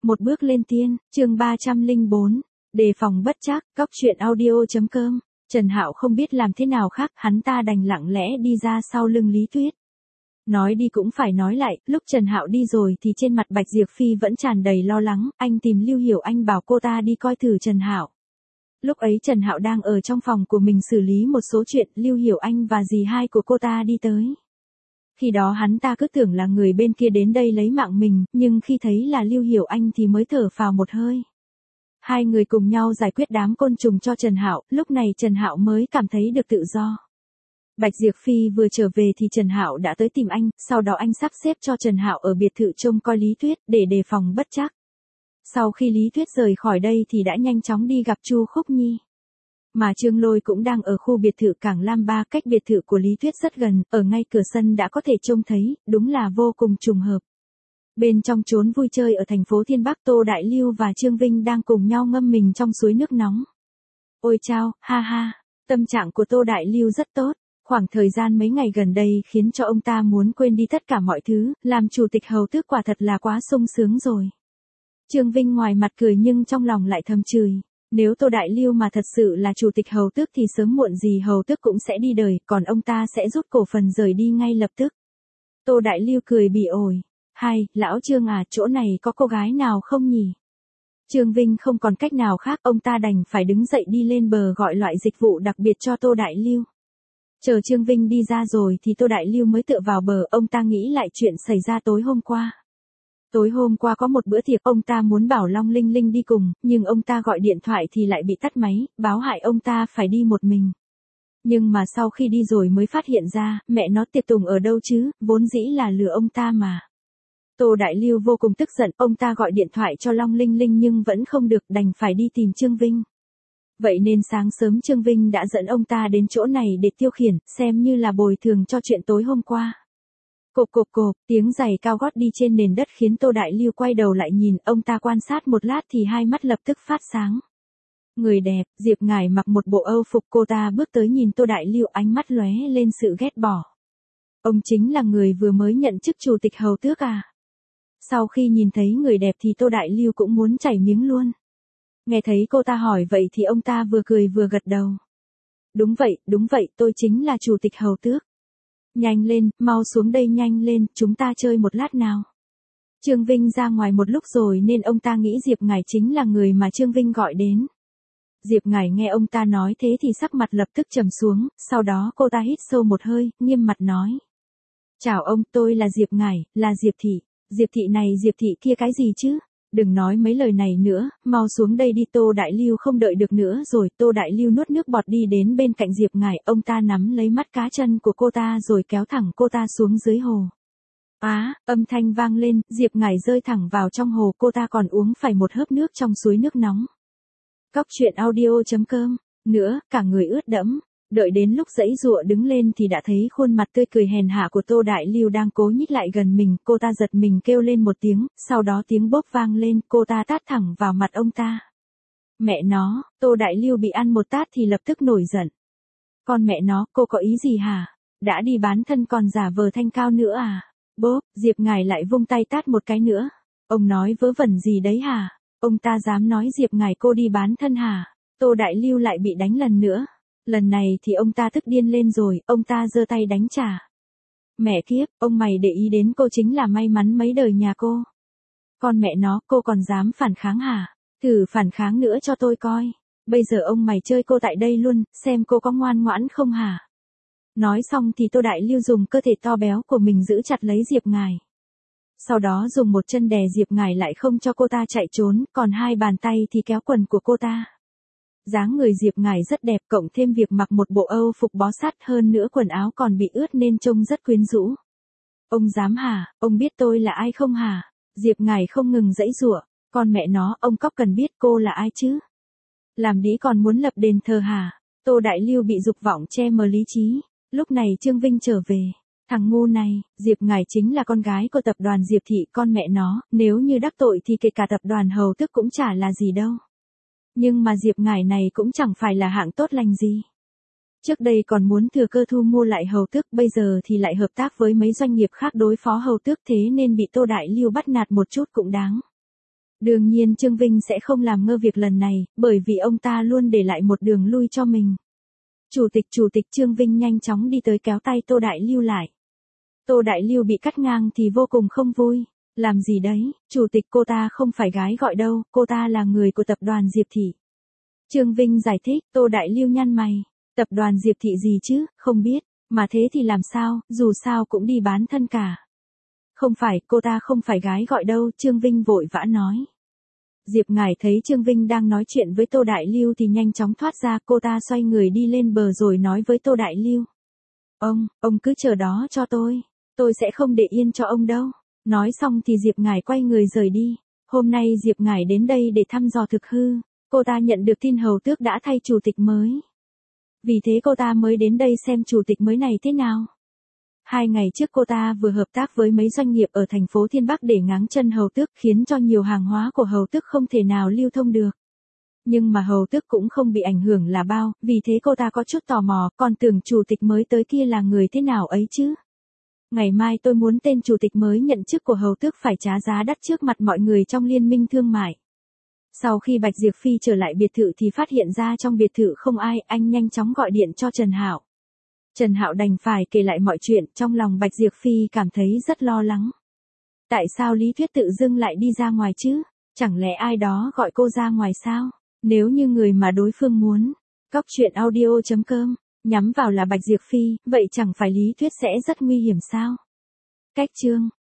Một bước lên tiên, chương 304, đề phòng bất trắc, cóc truyện audio.com. Trần Hạo không biết làm thế nào khác, hắn ta đành lặng lẽ đi ra sau lưng Lý Tuyết. Nói đi cũng phải nói lại, lúc Trần Hạo đi rồi thì trên mặt Bạch Diệp Phi vẫn tràn đầy lo lắng, anh tìm Lưu Hiểu Anh bảo cô ta đi coi thử Trần Hạo. Lúc ấy Trần Hạo đang ở trong phòng của mình xử lý một số chuyện, Lưu Hiểu Anh và dì hai của cô ta đi tới. Khi đó hắn ta cứ tưởng là người bên kia đến đây lấy mạng mình, nhưng khi thấy là Lưu Hiểu Anh thì mới thở phào một hơi. Hai người cùng nhau giải quyết đám côn trùng cho Trần Hạo, lúc này Trần Hạo mới cảm thấy được tự do. Bạch Diệp Phi vừa trở về thì Trần Hạo đã tới tìm anh, sau đó anh sắp xếp cho Trần Hạo ở biệt thự trông coi Lý Tuyết để đề phòng bất trắc. Sau khi Lý Tuyết rời khỏi đây thì đã nhanh chóng đi gặp Chu Khúc Nhi. Mà Trương Lôi cũng đang ở khu biệt thự Cảng Lam Ba, cách biệt thự của Lý Tuyết rất gần, ở ngay cửa sân đã có thể trông thấy, đúng là vô cùng trùng hợp. Bên trong chốn vui chơi ở thành phố Thiên Bắc, Tô Đại Lưu và Trương Vinh đang cùng nhau ngâm mình trong suối nước nóng. Ôi chao, ha ha, tâm trạng của Tô Đại Lưu rất tốt. Khoảng thời gian mấy ngày gần đây khiến cho ông ta muốn quên đi tất cả mọi thứ, làm chủ tịch hầu tước quả thật là quá sung sướng rồi. Trương Vinh ngoài mặt cười nhưng trong lòng lại thầm chửi. Nếu Tô Đại Lưu mà thật sự là chủ tịch hầu tước thì sớm muộn gì hầu tước cũng sẽ đi đời, còn ông ta sẽ rút cổ phần rời đi ngay lập tức. Tô Đại Lưu cười bỉ ổi. Hai, lão Trương à, chỗ này có cô gái nào không nhỉ? Trương Vinh không còn cách nào khác, ông ta đành phải đứng dậy đi lên bờ gọi loại dịch vụ đặc biệt cho Tô Đại Lưu. Chờ Trương Vinh đi ra rồi thì Tô Đại Lưu mới tựa vào bờ, ông ta nghĩ lại chuyện xảy ra tối hôm qua. Tối hôm qua có một bữa tiệc, ông ta muốn bảo Long Linh Linh đi cùng, nhưng ông ta gọi điện thoại thì lại bị tắt máy, báo hại ông ta phải đi một mình. Nhưng mà sau khi đi rồi mới phát hiện ra, mẹ nó tiệc tùng ở đâu chứ, vốn dĩ là lừa ông ta mà. Tô Đại Lưu vô cùng tức giận, ông ta gọi điện thoại cho Long Linh Linh nhưng vẫn không được, đành phải đi tìm Trương Vinh. Vậy nên sáng sớm Trương Vinh đã dẫn ông ta đến chỗ này để tiêu khiển, xem như là bồi thường cho chuyện tối hôm qua. Cộp cộp cộp, tiếng giày cao gót đi trên nền đất khiến Tô Đại Lưu quay đầu lại nhìn, ông ta quan sát một lát thì hai mắt lập tức phát sáng. Người đẹp, Diệp Ngải mặc một bộ âu phục, cô ta bước tới nhìn Tô Đại Lưu, ánh mắt lóe lên sự ghét bỏ. Ông chính là người vừa mới nhận chức chủ tịch hầu tước à? Sau khi nhìn thấy người đẹp thì Tô Đại Lưu cũng muốn chảy miếng luôn. Nghe thấy cô ta hỏi vậy thì ông ta vừa cười vừa gật đầu. Đúng vậy, tôi chính là chủ tịch hầu tước. Nhanh lên, mau xuống đây nhanh lên, chúng ta chơi một lát nào. Trương Vinh ra ngoài một lúc rồi nên ông ta nghĩ Diệp Ngải chính là người mà Trương Vinh gọi đến. Diệp Ngải nghe ông ta nói thế thì sắc mặt lập tức trầm xuống, sau đó cô ta hít sâu một hơi, nghiêm mặt nói. Chào ông, tôi là Diệp Ngải, là Diệp Thị. Diệp Thị này Diệp Thị kia cái gì chứ? Đừng nói mấy lời này nữa, mau xuống đây đi. Tô Đại Lưu không đợi được nữa rồi, Tô Đại Lưu nuốt nước bọt đi đến bên cạnh Diệp Ngải, ông ta nắm lấy mắt cá chân của cô ta rồi kéo thẳng cô ta xuống dưới hồ. Âm thanh vang lên, Diệp Ngải rơi thẳng vào trong hồ, cô ta còn uống phải một hớp nước trong suối nước nóng. Cóc truyện audio.com, nữa, cả người ướt đẫm. Đợi đến lúc giãy giụa đứng lên thì đã thấy khuôn mặt tươi cười hèn hạ của Tô Đại Lưu đang cố nhích lại gần mình, cô ta giật mình kêu lên một tiếng, sau đó tiếng bốp vang lên, cô ta tát thẳng vào mặt ông ta. Mẹ nó, Tô Đại Lưu bị ăn một tát thì lập tức nổi giận. Con mẹ nó, cô có ý gì hả? Đã đi bán thân còn giả vờ thanh cao nữa à? Bốp, Diệp Ngải lại vung tay tát một cái nữa. Ông nói vớ vẩn gì đấy hả? Ông ta dám nói Diệp Ngải cô đi bán thân hả? Tô Đại Lưu lại bị đánh lần nữa. Lần này thì ông ta tức điên lên rồi, ông ta giơ tay đánh trả. Mẹ kiếp, ông mày để ý đến cô chính là may mắn mấy đời nhà cô. Con mẹ nó, cô còn dám phản kháng hả? Thử phản kháng nữa cho tôi coi. Bây giờ ông mày chơi cô tại đây luôn, xem cô có ngoan ngoãn không hả? Nói xong thì Tô Đại Lưu dùng cơ thể to béo của mình giữ chặt lấy Diệp Ngải. Sau đó dùng một chân đè Diệp Ngải lại không cho cô ta chạy trốn, còn hai bàn tay thì kéo quần của cô ta. Dáng người Diệp Ngải rất đẹp, cộng thêm việc mặc một bộ âu phục bó sát, hơn nữa quần áo còn bị ướt nên trông rất quyến rũ. Ông dám hả? Ông biết tôi là ai không hả? Diệp Ngải không ngừng giãy giụa. Con mẹ nó, ông cóc cần biết cô là ai chứ? Làm đĩ còn muốn lập đền thờ hả? Tô Đại Lưu bị dục vọng che mờ lý trí. Lúc này Trương Vinh trở về. Thằng ngu này, Diệp Ngải chính là con gái của tập đoàn Diệp Thị, con mẹ nó, nếu như đắc tội thì kể cả tập đoàn hầu tước cũng chả là gì đâu. Nhưng mà Diệp Ngải này cũng chẳng phải là hạng tốt lành gì. Trước đây còn muốn thừa cơ thu mua lại hầu tước, bây giờ thì lại hợp tác với mấy doanh nghiệp khác đối phó hầu tước, thế nên bị Tô Đại Lưu bắt nạt một chút cũng đáng. Đương nhiên Trương Vinh sẽ không làm ngơ việc lần này, bởi vì ông ta luôn để lại một đường lui cho mình. Chủ tịch Trương Vinh nhanh chóng đi tới kéo tay Tô Đại Lưu lại. Tô Đại Lưu bị cắt ngang thì vô cùng không vui. Làm gì đấy, chủ tịch, cô ta không phải gái gọi đâu, cô ta là người của tập đoàn Diệp Thị. Trương Vinh giải thích. Tô Đại Lưu nhăn mày. Tập đoàn Diệp Thị gì chứ, không biết, mà thế thì làm sao, dù sao cũng đi bán thân cả. Không phải, cô ta không phải gái gọi đâu, Trương Vinh vội vã nói. Diệp Ngải thấy Trương Vinh đang nói chuyện với Tô Đại Lưu thì nhanh chóng thoát ra, cô ta xoay người đi lên bờ rồi nói với Tô Đại Lưu. Ông cứ chờ đó cho tôi sẽ không để yên cho ông đâu. Nói xong thì Diệp Ngải quay người rời đi. Hôm nay Diệp Ngải đến đây để thăm dò thực hư, cô ta nhận được tin Hầu Tước đã thay chủ tịch mới. Vì thế cô ta mới đến đây xem chủ tịch mới này thế nào. 2 ngày trước cô ta vừa hợp tác với mấy doanh nghiệp ở thành phố Thiên Bắc để ngáng chân Hầu Tước, khiến cho nhiều hàng hóa của Hầu Tước không thể nào lưu thông được. Nhưng mà Hầu Tước cũng không bị ảnh hưởng là bao, vì thế cô ta có chút tò mò, còn tưởng chủ tịch mới tới kia là người thế nào ấy chứ. Ngày mai tôi muốn tên chủ tịch mới nhận chức của Hầu Tước phải trả giá đắt trước mặt mọi người trong liên minh thương mại. Sau khi Bạch Diệp Phi trở lại biệt thự thì phát hiện ra trong biệt thự không ai, anh nhanh chóng gọi điện cho Trần Hạo. Trần Hạo đành phải kể lại mọi chuyện, trong lòng Bạch Diệp Phi cảm thấy rất lo lắng. Tại sao Lý Tuyết tự dưng lại đi ra ngoài chứ? Chẳng lẽ ai đó gọi cô ra ngoài sao? Nếu như người mà đối phương muốn, Cóc Truyện Audio.com, nhắm vào là Bạch Diệp Phi, vậy chẳng phải Lý Tuyết sẽ rất nguy hiểm sao? Cách chương